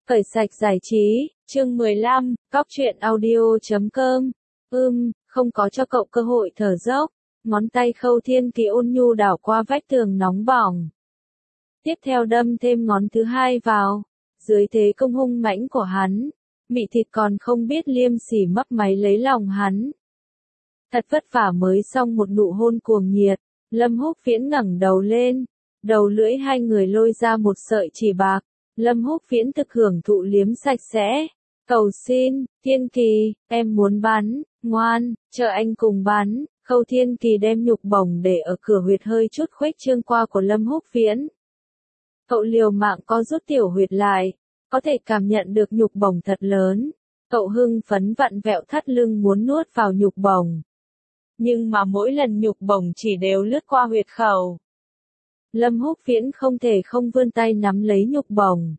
Cởi sạch giải trí, chương 15, cóc truyện audio.com. Không có cho cậu cơ hội thở dốc. Ngón tay Khâu Thiên Kỳ ôn nhu đảo qua vách tường nóng bỏng. Tiếp theo đâm thêm ngón thứ hai vào. Dưới thế công hung mãnh của hắn, mị thịt còn không biết liêm sỉ mấp máy lấy lòng hắn. Thật vất vả mới xong một nụ hôn cuồng nhiệt, Lâm Húc Viễn ngẩng đầu lên, đầu lưỡi hai người lôi ra một sợi chỉ bạc. Lâm Húc Viễn thực hưởng thụ liếm sạch sẽ. Cầu xin, Thiên Kỳ, em muốn bắn, ngoan, chờ anh cùng bắn. Khâu Thiên Kỳ đem nhục bổng để ở cửa huyệt hơi chút khuếch trương qua của Lâm Húc Viễn. Cậu liều mạng co rút tiểu huyệt lại, có thể cảm nhận được nhục bổng thật lớn. Cậu hưng phấn vặn vẹo thắt lưng muốn nuốt vào nhục bổng. Nhưng mà mỗi lần nhục bổng chỉ đều lướt qua huyệt khẩu. Lâm Húc Viễn không thể không vươn tay nắm lấy nhục bổng.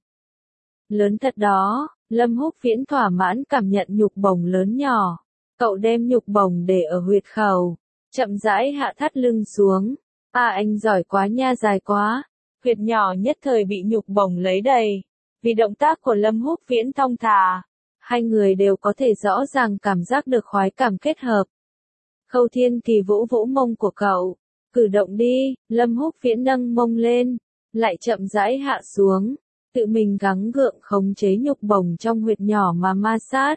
Lớn thật đó, Lâm Húc Viễn thỏa mãn cảm nhận nhục bổng lớn nhỏ. Cậu đem nhục bổng để ở huyệt khẩu, chậm rãi hạ thắt lưng xuống. Anh giỏi quá nha, dài quá. Huyệt nhỏ nhất thời bị nhục bổng lấy đầy. Vì động tác của Lâm Húc Viễn thong thả, hai người đều có thể rõ ràng cảm giác được khoái cảm kết hợp. Khâu Thiên Kỳ vỗ vỗ mông của cậu. Cử động đi. Lâm Húc Viễn nâng mông lên, lại chậm rãi hạ xuống, tự mình gắng gượng khống chế nhục bổng trong huyệt nhỏ mà ma sát.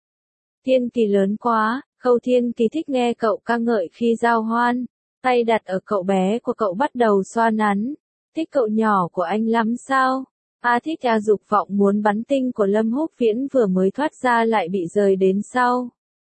Thiên Kỳ lớn quá. Khâu Thiên Kỳ thích nghe cậu ca ngợi khi giao hoan, tay đặt ở cậu bé của cậu bắt đầu xoa nắn. Thích cậu nhỏ của anh lắm sao? Thích. Dục vọng muốn bắn tinh của Lâm Húc Viễn vừa mới thoát ra lại bị rời đến sau.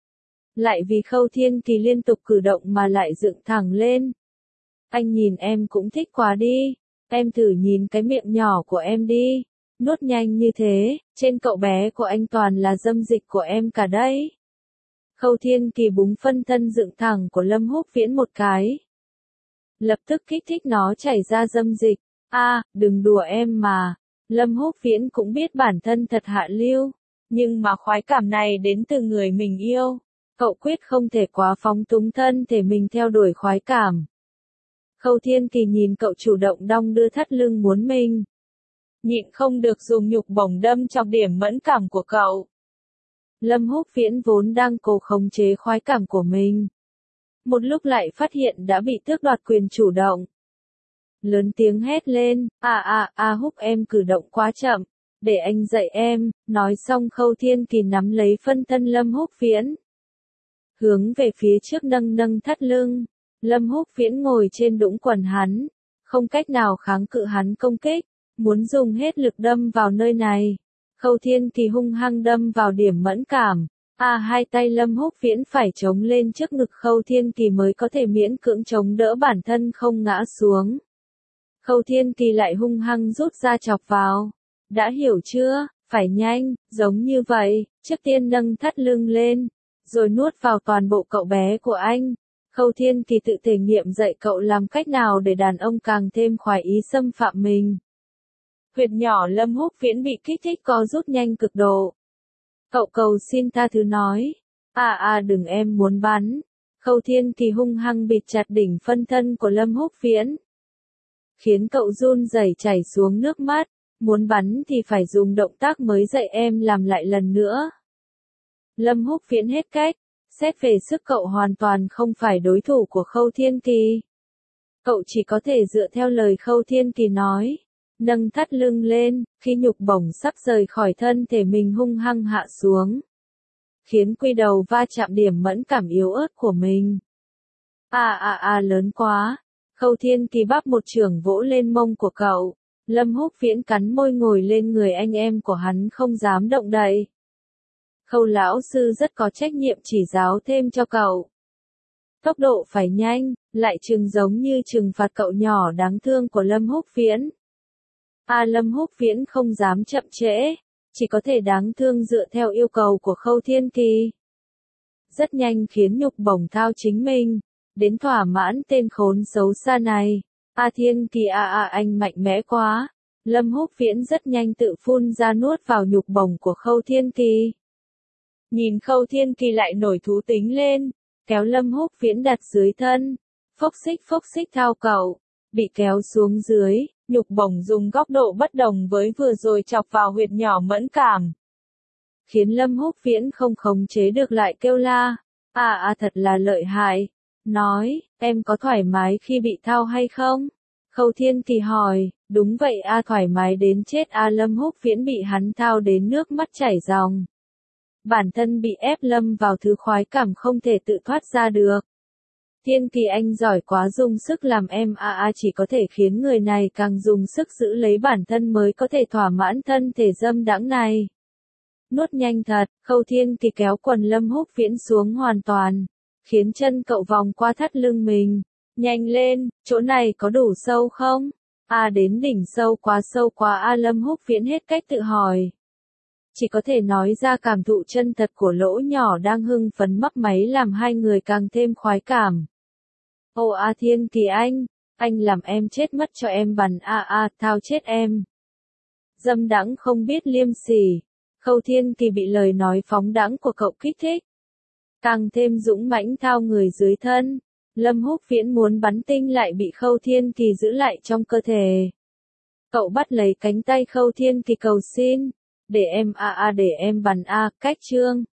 Lại vì Khâu Thiên Kỳ liên tục cử động mà lại dựng thẳng lên. Anh nhìn em cũng thích quá đi. Em thử nhìn cái miệng nhỏ của em đi. Nuốt nhanh như thế, trên cậu bé của anh toàn là dâm dịch của em cả đấy. Khâu Thiên Kỳ búng phân thân dựng thẳng của Lâm Húc Viễn một cái. Lập tức kích thích nó chảy ra dâm dịch. Đừng đùa em mà. Lâm Húc Viễn cũng biết bản thân thật hạ lưu. Nhưng mà khoái cảm này đến từ người mình yêu. Cậu quyết không thể quá phóng túng thân thể mình theo đuổi khoái cảm. Khâu Thiên Kỳ nhìn cậu chủ động đong đưa thắt lưng muốn mình. Nhịn không được dùng nhục bổng đâm chọc điểm mẫn cảm của cậu. Lâm Húc Viễn vốn đang cố khống chế khoái cảm của mình. Một lúc lại phát hiện đã bị tước đoạt quyền chủ động. Lớn tiếng hét lên, Húc em cử động quá chậm, để anh dạy em. Nói xong Khâu Thiên Kỳ nắm lấy phân thân Lâm Húc Viễn, hướng về phía trước nâng nâng thắt lưng. Lâm Húc Viễn ngồi trên đũng quần hắn, không cách nào kháng cự hắn công kích, muốn dùng hết lực đâm vào nơi này. Khâu Thiên Kỳ hung hăng đâm vào điểm mẫn cảm. Hai tay Lâm Húc Viễn phải chống lên trước ngực Khâu Thiên Kỳ mới có thể miễn cưỡng chống đỡ bản thân không ngã xuống. Khâu Thiên Kỳ lại hung hăng rút ra chọc vào. Đã hiểu chưa? Phải nhanh, giống như vậy. Trước tiên nâng thắt lưng lên, rồi nuốt vào toàn bộ cậu bé của anh. Khâu Thiên Kỳ tự thể nghiệm dạy cậu làm cách nào để đàn ông càng thêm khoái ý xâm phạm mình. Huyệt nhỏ Lâm Húc Viễn bị kích thích co rút nhanh cực độ. Cậu cầu xin tha thứ nói. Đừng, em muốn bắn. Khâu Thiên Kỳ hung hăng bịt chặt đỉnh phân thân của Lâm Húc Viễn, khiến cậu run rẩy chảy xuống nước mắt. Muốn bắn thì phải dùng động tác mới dạy em làm lại lần nữa. Lâm Húc Viễn hết cách. Xét về sức cậu hoàn toàn không phải đối thủ của Khâu Thiên Kỳ. Cậu chỉ có thể dựa theo lời Khâu Thiên Kỳ nói, nâng thắt lưng lên, khi nhục bổng sắp rời khỏi thân thể mình hung hăng hạ xuống, khiến quy đầu va chạm điểm mẫn cảm yếu ớt của mình. Lớn quá. Khâu Thiên Kỳ bắp một chưởng vỗ lên mông của cậu. Lâm Húc Viễn cắn môi ngồi lên người anh em của hắn không dám động đậy. Khâu lão sư rất có trách nhiệm chỉ giáo thêm cho cậu. Tốc độ phải nhanh, lại giống như trừng phạt cậu nhỏ đáng thương của Lâm Húc Viễn. Lâm Húc Viễn không dám chậm trễ, chỉ có thể đáng thương dựa theo yêu cầu của Khâu Thiên Kỳ. Rất nhanh khiến nhục bổng thao chính mình, đến thỏa mãn tên khốn xấu xa này. Thiên Kỳ anh mạnh mẽ quá. Lâm Húc Viễn rất nhanh tự phun ra nuốt vào nhục bổng của Khâu Thiên Kỳ. Nhìn Khâu Thiên Kỳ lại nổi thú tính lên, kéo Lâm Húc Viễn đặt dưới thân, phốc xích thao cậu, bị kéo xuống dưới, nhục bổng dùng góc độ bất đồng với vừa rồi chọc vào huyệt nhỏ mẫn cảm. Khiến Lâm Húc Viễn không khống chế được lại kêu la, thật là lợi hại. Nói, em có thoải mái khi bị thao hay không? Khâu Thiên Kỳ hỏi, đúng vậy thoải mái đến chết Lâm Húc Viễn bị hắn thao đến nước mắt chảy ròng. Bản thân bị ép lâm vào thứ khoái cảm không thể tự thoát ra được. Thiên Kỳ anh giỏi quá, dùng sức làm em chỉ có thể khiến người này càng dùng sức giữ lấy bản thân mới có thể thỏa mãn thân thể dâm đãng này. Nuốt nhanh thật, Khâu Thiên Kỳ kéo quần Lâm Húc Viễn xuống hoàn toàn, khiến chân cậu vòng qua thắt lưng mình. Nhanh lên, chỗ này có đủ sâu không? Đến đỉnh sâu quá Lâm Húc Viễn hết cách tự hỏi. Chỉ có thể nói ra cảm thụ chân thật của lỗ nhỏ đang hưng phấn mấp máy làm hai người càng thêm khoái cảm. Thiên Kỳ anh làm em chết mất cho em bắn thao chết em. Dâm đãng không biết liêm sỉ. Khâu Thiên Kỳ bị lời nói phóng đãng của cậu kích thích, càng thêm dũng mãnh thao người dưới thân. Lâm Húc Viễn muốn bắn tinh lại bị Khâu Thiên Kỳ giữ lại trong cơ thể. Cậu bắt lấy cánh tay Khâu Thiên Kỳ cầu xin, để em để em bắn cách chương.